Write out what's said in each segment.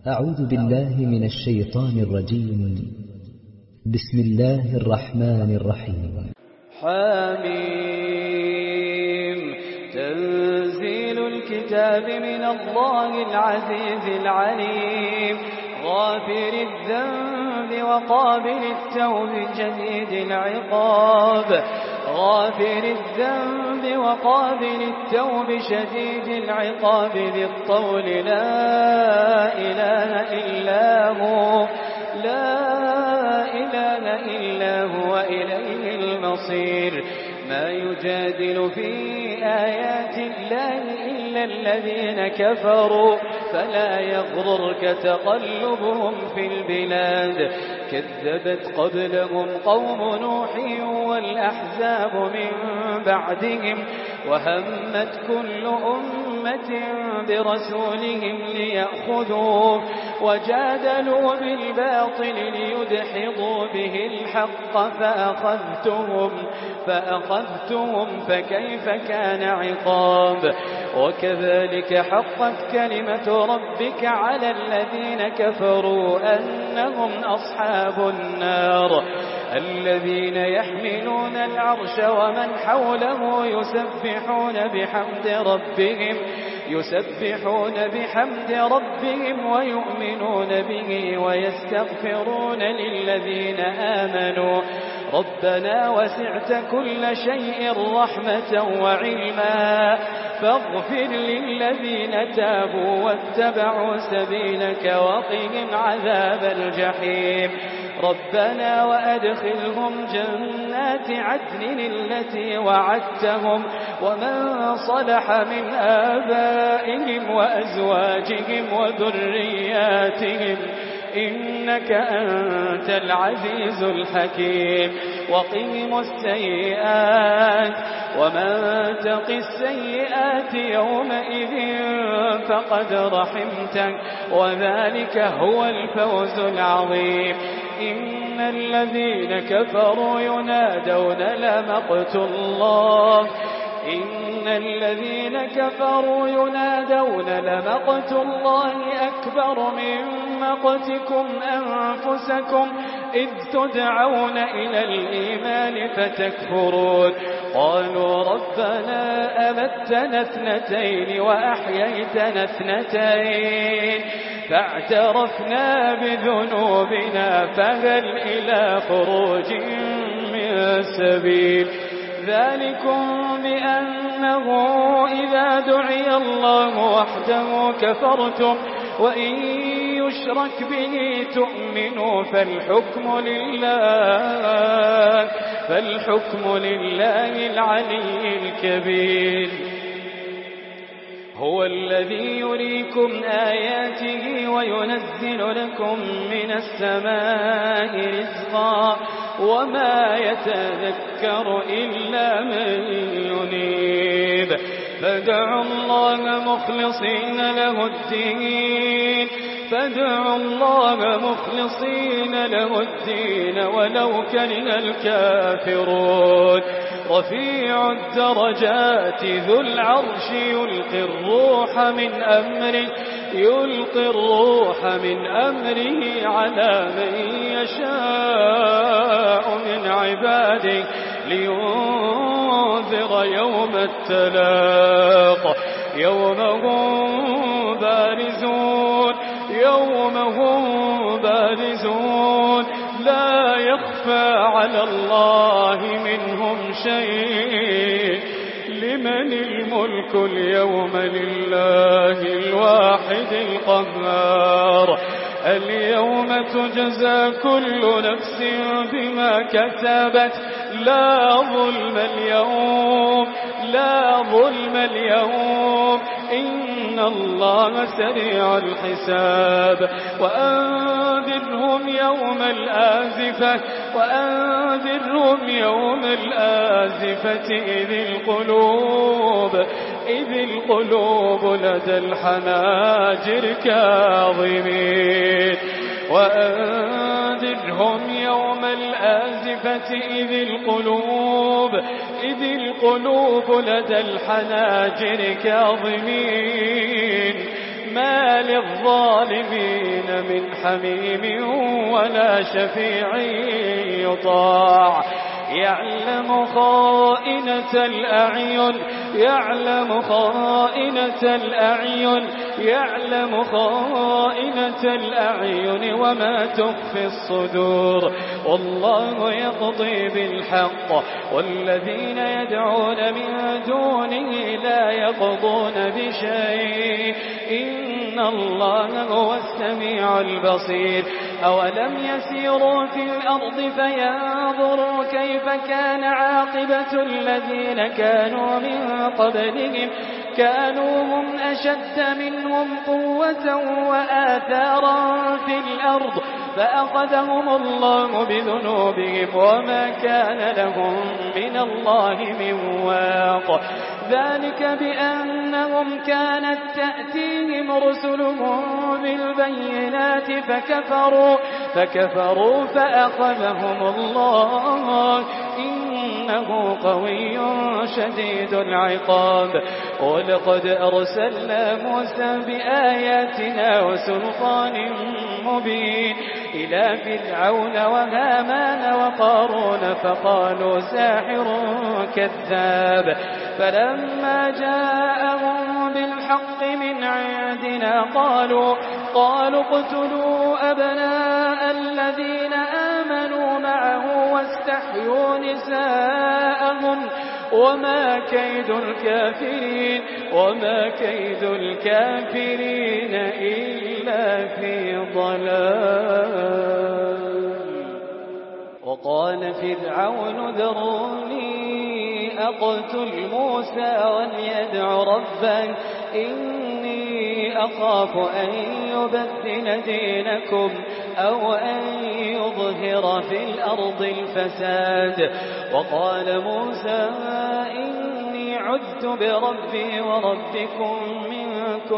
أعوذ بالله من الشيطان الرجيم. بسم الله الرحمن الرحيم. حميم. تنزيل الكتاب من الله العزيز العليم، غافر الذنب وقابل التوب شديد العقاب، غافر الذنب وقابل التوب شديد العقاب، ذي الطول لا إله إلا هو، لا إله إلا هو، إليه المصير. ما يجادل في آيات الله إلا الذين كفروا، فلا يغررك تقلبهم في البلاد. كذبت قبلهم قوم نوح والأحزاب من بعدهم، وهمت كل أمة برسولهم ليأخذوه، وجادلوا بالباطل ليدحضوا به الحق، فأخذتهم فكيف كان عقاب. وكذلك حقت كلمة ربك على الذين كفروا أنهم أصحاب النار، الذين يحملون العرش ومن حوله يسبحون بحمد ربهم ويؤمنون به ويستغفرون للذين آمنوا ربنا وسعت كل شيء رحمة وعلما، فاغفر للذين تابوا واتبعوا سبيلك وقهم عذاب الجحيم. ربنا وأدخلهم جنات عدن التي وعدتهم ومن صلح من آبائهم وأزواجهم وذرياتهم إنك أنت العزيز الحكيم. وقهم السيئات ومن تق السيئات يومئذ فقد رحمته وذلك هو الفوز العظيم. إن الذين كفروا ينادون لمقت الله، إن الذين كفروا ينادون لمقت الله أكبر من مقتكم أنفسكم إذ تدعون إلى الإيمان فتكفرون. قالوا ربنا أمتنا اثنتين وأحييتنا اثنتين فاعترفنا بذنوبنا فهل إلى خروج من سبيل. ذلكم بأنه إذا دعي الله وحده كفرتم وإن يشرك به تؤمنوا فالحكم لله العلي الكبير. هو الذي يريكم آياته وينزل لكم من السماء رزقا وما يتذكر إلا من ينيب. فادعوا الله مخلصين له الدين ولو كره الكافرون. رفيع الدرجات ذو العرش يلقي الروح من أمره على من يشاء من عباده لينذر يوم التلاق. يوم هم بارزون لا يخفى على الله منهم شيء. لمن الملك اليوم؟ لله الواحد القهار. اليوم تجزى كل نفس بما كسبت لا ظلم اليوم إن الله سريع الحساب. وأنذرهم يوم الآزفة إذ القلوب لدى الحناجر كاظمين. وأنذرهم يوم الآزفة إذ القلوب لدى الحناجر كاظمين. ما للظالمين من حميم ولا شفيع يطاع يعلم خائنة الأعين يعلم خائنة الأعين يعلم خائنة الأعين وما تخفي الصدور والله يقضي بالحق والذين يدعون من دونه لا يقضون بشيء إن الله هو السميع البصير أولم يسيروا في الأرض فينظروا كيف كان عاقبة الذين كانوا من قبلهم كانوا هم أشد منهم قوة وآثارا في الأرض فأخذهم الله بذنوبهم وما كان لهم من الله من واق ذلك بأنهم كانت تأتيهم رسلهم بالبينات فكفروا فأخذهم الله إنه قوي شديد العقاب ولقد أرسلنا موسى بآياتنا وسلطان مبين إلى فرعون وهامان وقارون فقالوا ساحر كذاب فلما جاءهم بالحق من عندنا قالوا اقتلوا أبناء الذين آمنوا معه واستحيوا نساءهم وما كيد الكافرين إلا في ضلال وقال فرعون ذروني أقتل موسى وليدع ربه إني أخاف أن يبدل دينكم أو أن يظهر في الأرض الفساد وقال موسى إني عذت بربي وربكم من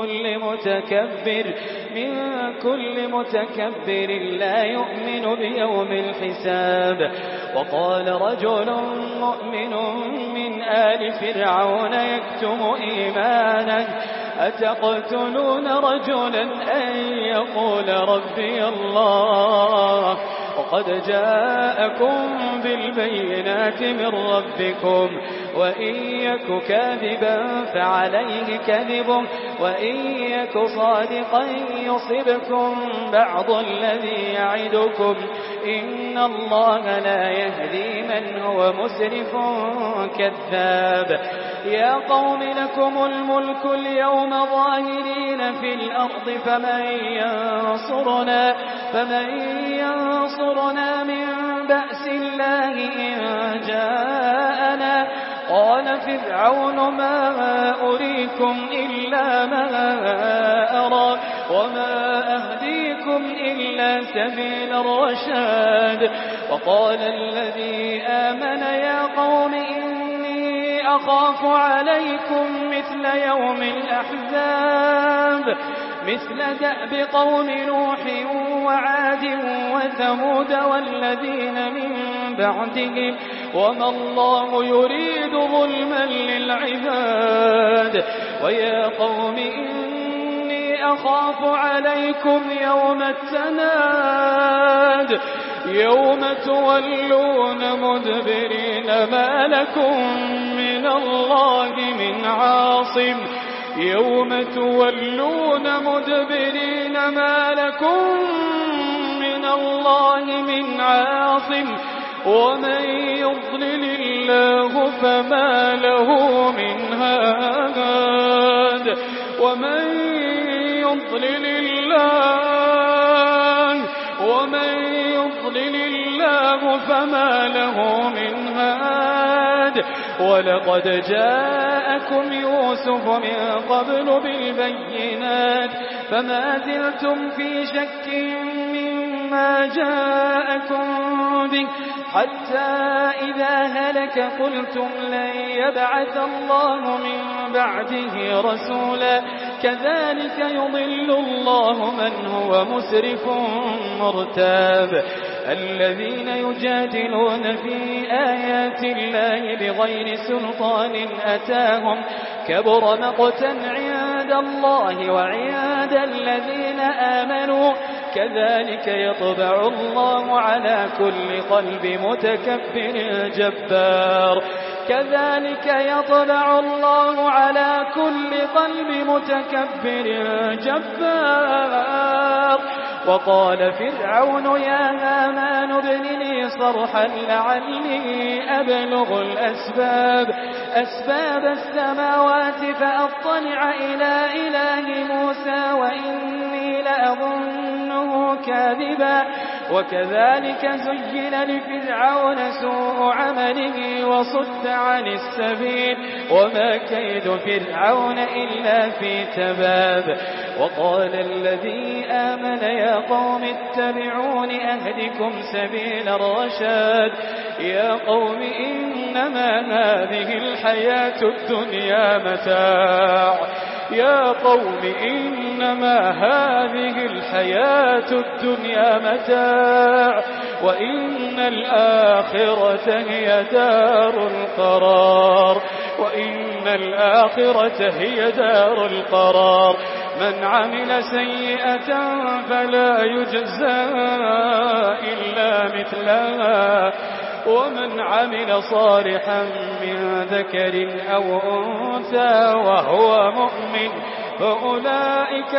كل متكبر لا يؤمن بيوم الحساب وقال رجل مؤمن من آل فرعون يكتم إيمانه أتقتلون رجلا أن يقول ربي الله وقد جاءكم بالبينات من ربكم وإن يك كاذبا فعليه كذبه وإن يك صادقا يصبكم بعض الذي يعدكم إن الله لا يهدي من هو مسرف كذاب يا قوم لكم الملك اليوم ظاهرين في الأرض فمن ينصرنا من بأس الله إن جاءنا قال فرعون ما أريكم إلا ما أرى وما أهديكم إلا سبيل الرشاد وقال الذي آمن يا قوم إني أخاف عليكم مثل يوم الأحزاب مثل دأب قوم نوح وعاد وثمود والذين من بعدهم وما الله يريد ظلما للعباد ويا قوم إني أخاف عليكم يوم التناد يوم تولون مدبرين ما لكم من الله من عاصم يوم تولون مدبرين ما لكم من الله من عاصم ومن يضلل الله فما له من هاد ومن يضلل الله فما له من هاد ولقد جاءكم يوسف من قبل بالبينات فما زلتم في شك مما جاءكم به حتى إذا هلك قلتم لن يبعث الله من بعده رسولا كذلك يضل الله من هو مسرف مرتاب الذين يجادلون في آيات الله بغير سلطان أتاهم كبر مقتا عند الله وعند الذين آمنوا كذلك يطبع الله على كل قلب متكبر جبار كذلك يطبع الله على كل قلب متكبر جبار وقال فرعون يا هامان ابن لي صرحا لعلي أبلغ أسباب السماوات فأطلع إلى إله موسى وإني لأظنه كاذبا وكذلك زين لفرعون سوء عمله وصد عن السبيل وما كيد فرعون إلا في تباب وقال الذي آمن يا قوم اتبعون أهدكم سبيل الرشاد يا قوم إنما هذه الحياة الدنيا متاع يا قوم إنما هذه الحياة الدنيا متاع وإن الآخرة هي دار القرار من عمل سيئة فلا يجزى إلا مثلها ومن عمل صالحا من ذكر أو أنثى وهو مؤمن فأولئك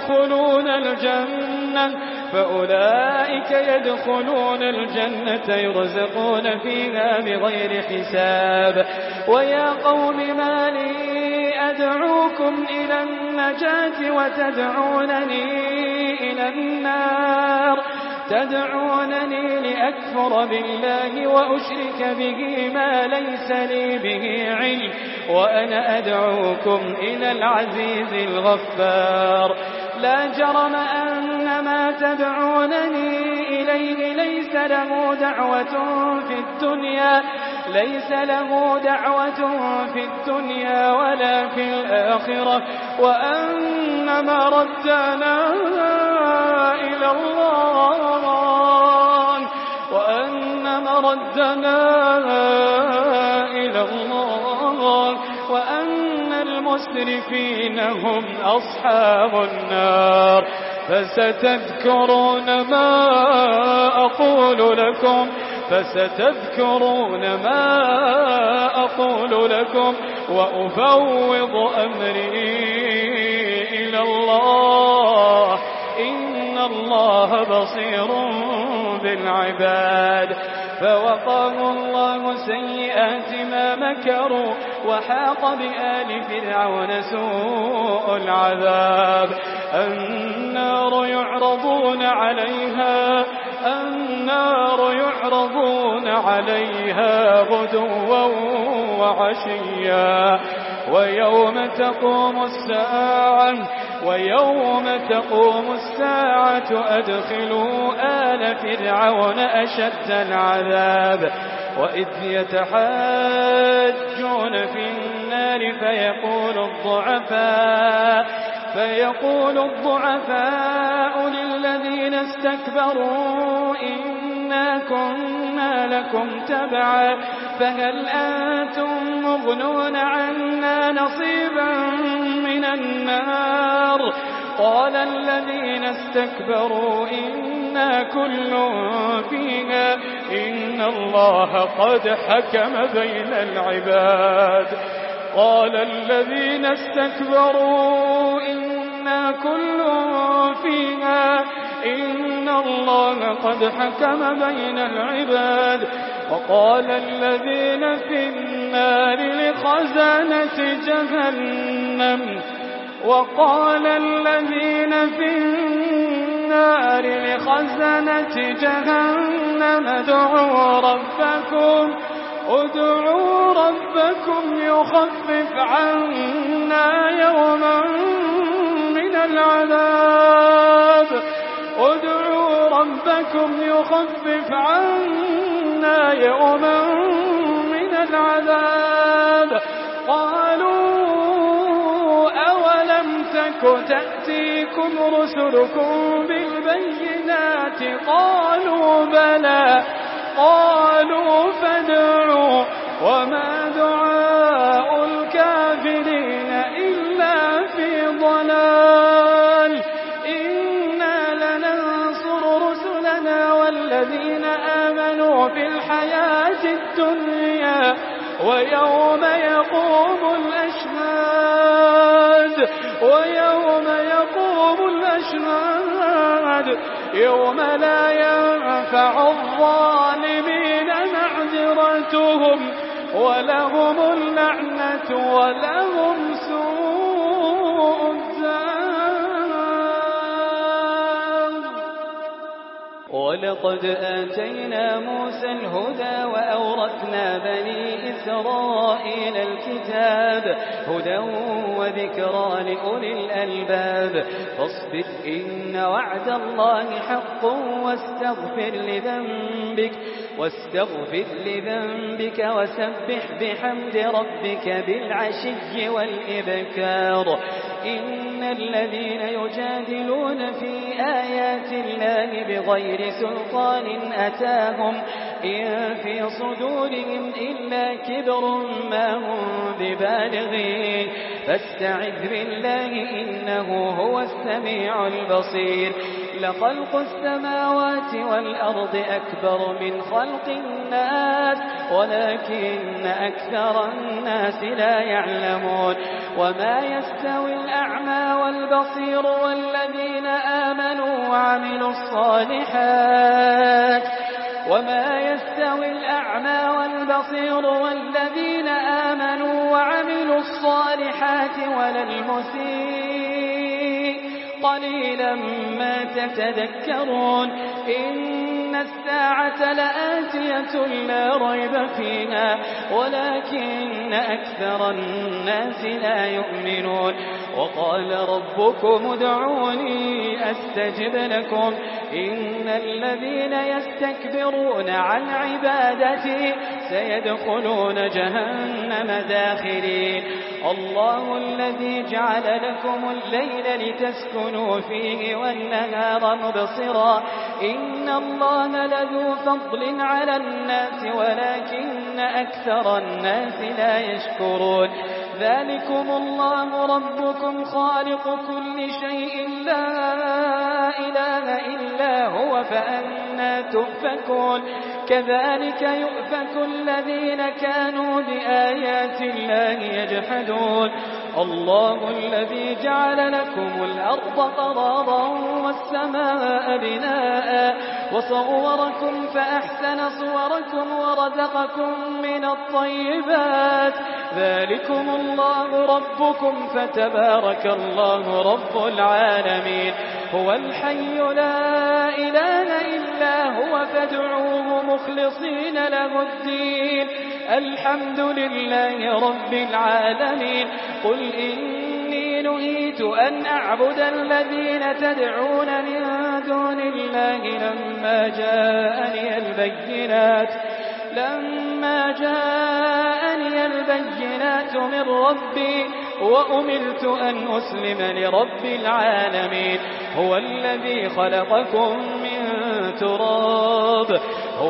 يدخلون الجنة يرزقون فيها بغير حساب ويا قوم ما لي أدعوكم إلى النجاة وتدعونني إلى النار تدعونني لأكفر بالله وأشرك به ما ليس لي به علم وأنا أدعوكم إلى العزيز الغفار لا جرم أن ما تدعونني إليه ليس له دعوة في الدنيا ولا في الآخرة وأن مردنا إلى الله وأن المسرفين هم أصحاب النار فستذكرون ما أقول لكم وأفوض أمري إلى الله إن الله بصير بالعباد فوقاه الله سيئات ما مكروا وحاق بآل فرعون سوء العذاب النار يعرضون عليها غدوا وعشيا ويوم تقوم الساعة أدخلوا آل فرعون أشد العذاب وإذ يتحاجون في النار فيقول الضعفاء للذين استكبروا إنا كنا لكم تبعا فهل أنتم مغنون عنا نصيبا من النار قال الذين استكبروا إنا كل فيها إن الله قد حكم بين العباد قال الذين استكبروا إنا كل فيها إن الله قد حكم بين العباد وقال الذين في النار لخزنة جهنم ادعوا ربكم يخفف عنا يوما من العذاب قالوا أولم تك تأتيكم رسلكم بالبينات قالوا بلى قالوا فادعوا وما دعاء الكافرين إلا في ضلال إنا لننصر في الحياة الدنيا ويوم يقوم الأشهاد يوم لا ينفع الظالمين معذرتهم ولهم اللعنة ولهم سوء الدار. ولقد آتينا موسى الهدى وأورثنا بني إسرائيل الكتاب هدى وذكرى لأولي الألباب. فاصبر إن وعد الله حق واستغفر لذنبك وسبح بحمد ربك بالعشي والإبكار. إن الذين يجادلون في آيات الله بغير سلطان أتاهم إن في صدورهم إلا كبر ما هم ببالغين فاستعذ بالله إنه هو السميع البصير. لخلق السماوات والأرض أكبر من خلق الناس ولكن أكثر الناس لا يعلمون. وما يستوي الأعمى والبصير والذين آمنوا وعملوا الصالحات ولا المسيء قليلا ما تتذكرون. إن الساعة لآتية لا ريب فيها ولكن أكثر الناس لا يؤمنون. وقال ربكم ادعوني أستجب لكم إن الذين يستكبرون عن عبادتي سيدخلون جهنم داخرين. الله الذي جعل لكم الليل لتسكنوا فيه والنهار مبصرا إن الله لذو فضل على الناس ولكن أكثر الناس لا يشكرون. ذلكم الله ربكم خالق كل شيء لا إله إلا هو فأنى تؤفكون. كذلك يؤفك الذين كانوا بآيات الله يجحدون. الله الذي جعل لكم الأرض قرارا والسماء بناء وصوركم فأحسن صوركم ورزقكم من الطيبات. ذلكم الله ربكم فتبارك الله رب العالمين. هو الحي لا إله إلا هو فادعوه مخلصين له الدين الحمد لله رب العالمين. قل إني نهيت أن أعبد الذين تدعون من دون الله لما جاءني البينات من ربي وأمرت أن أسلم لرب العالمين. هو الذي خلقكم من تراب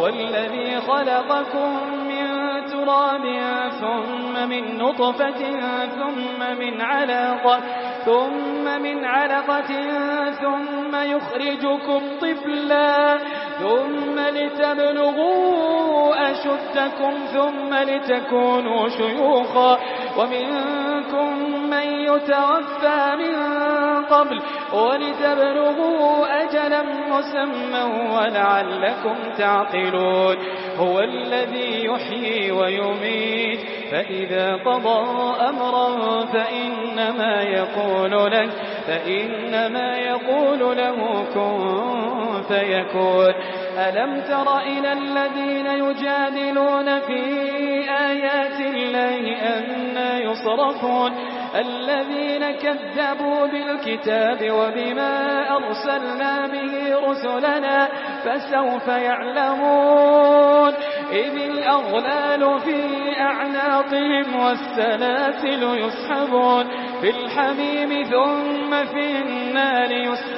ثم من نطفة ثم من علقة ثم يخرجكم طفلا ثم لتبلغوا أشدكم ثم لتكونوا شيوخا ومنكم من يتوفى من قبل ولتبلغوا أجلا مسمى ولعلكم تعقلون. هو الذي يحيي ويميت فإذا قضى أمرا فإنما يقول له كن فيكون. ألم تر إلى الذين يجادلون في آيات الله أنى يصرفون الذين كذبوا بالكتاب وبما أرسلنا به رسلنا فسوف يعلمون. إذ الأغلال في أعناقهم والسلاسل يسحبون في الحميم ثم في النار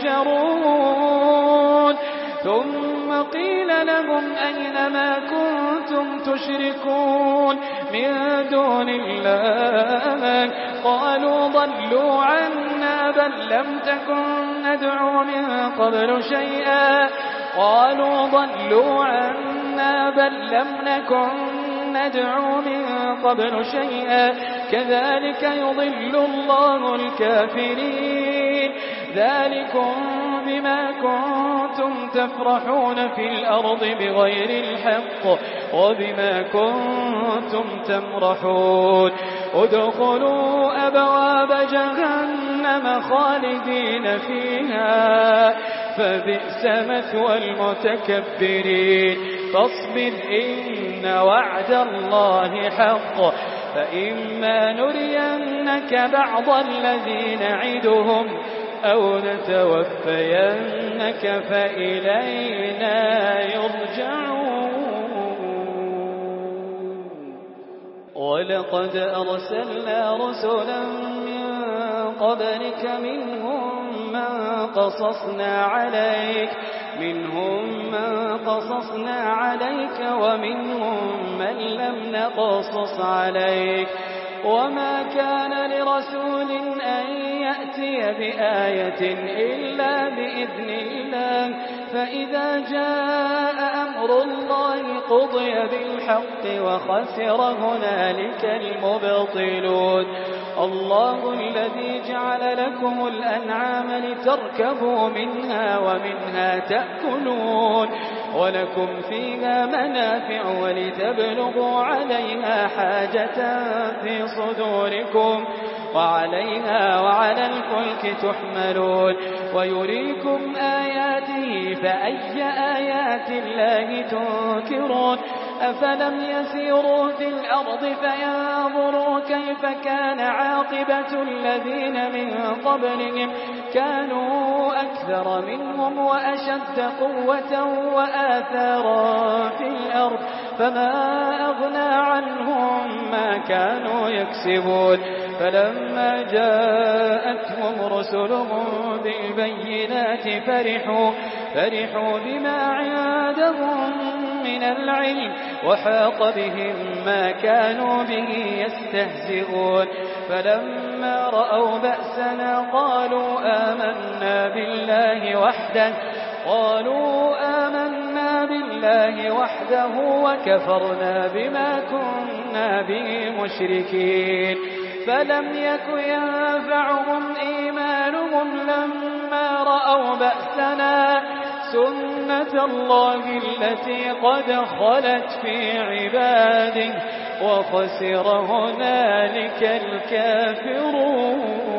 يسجرون. ثم قيل لهم أين ما كنتم تشركون من دون الله قالوا ضلوا عنا بل لم تكن ندعو من قبل شيئا قالوا ضلوا عنا بل لم نكن ندعو من قبل شيئا كذلك يضل الله الكافرين ذلكم بما كنتم تفرحون في الأرض بغير الحق وبما كنتم تمرحون ادخلوا أبواب جهنم خالدين فيها فبئس مثوى المتكبرين فاصبر إن وعد الله حق فإما نرينك بعض الذي نعدهم أو نتوفينك فإلينا يرجعون ولقد أرسلنا رسلا من قبلك منهم من قصصنا عليك ومنهم من لم نقصص عليك وما كان لرسول أن يأتي بآية إلا بإذن الله فإذا جاء أمر الله قضي بالحق وخسر هنالك المبطلون الله الذي جعل لكم الأنعام لتركبوا منها ومنها تأكلون ولكم فيها منافع ولتبلغوا عليها حاجة في صدوركم وعليها وعلى الفلك تحملون ويريكم آياته فأي آيات الله تنكرون أفلم يسيروا في الأرض فينظروا كيف كان عاقبة الذين من قبلهم كانوا أكثر منهم وأشد قوة وآثارا في الأرض فما أغنى عنهم ما كانوا يكسبون فلما جاءتهم رسلهم بالبينات فرحوا بما عندهم من العلم وحاق بهم ما كانوا به يستهزئون فلما رأوا بأسنا قالوا آمنا بالله وحده وكفرنا بما كنا به مشركين فلم يك ينفعهم إيمانهم لما رأوا بأسنا سنة الله التي قد خلت في عباده وخسر هنالك الكافرون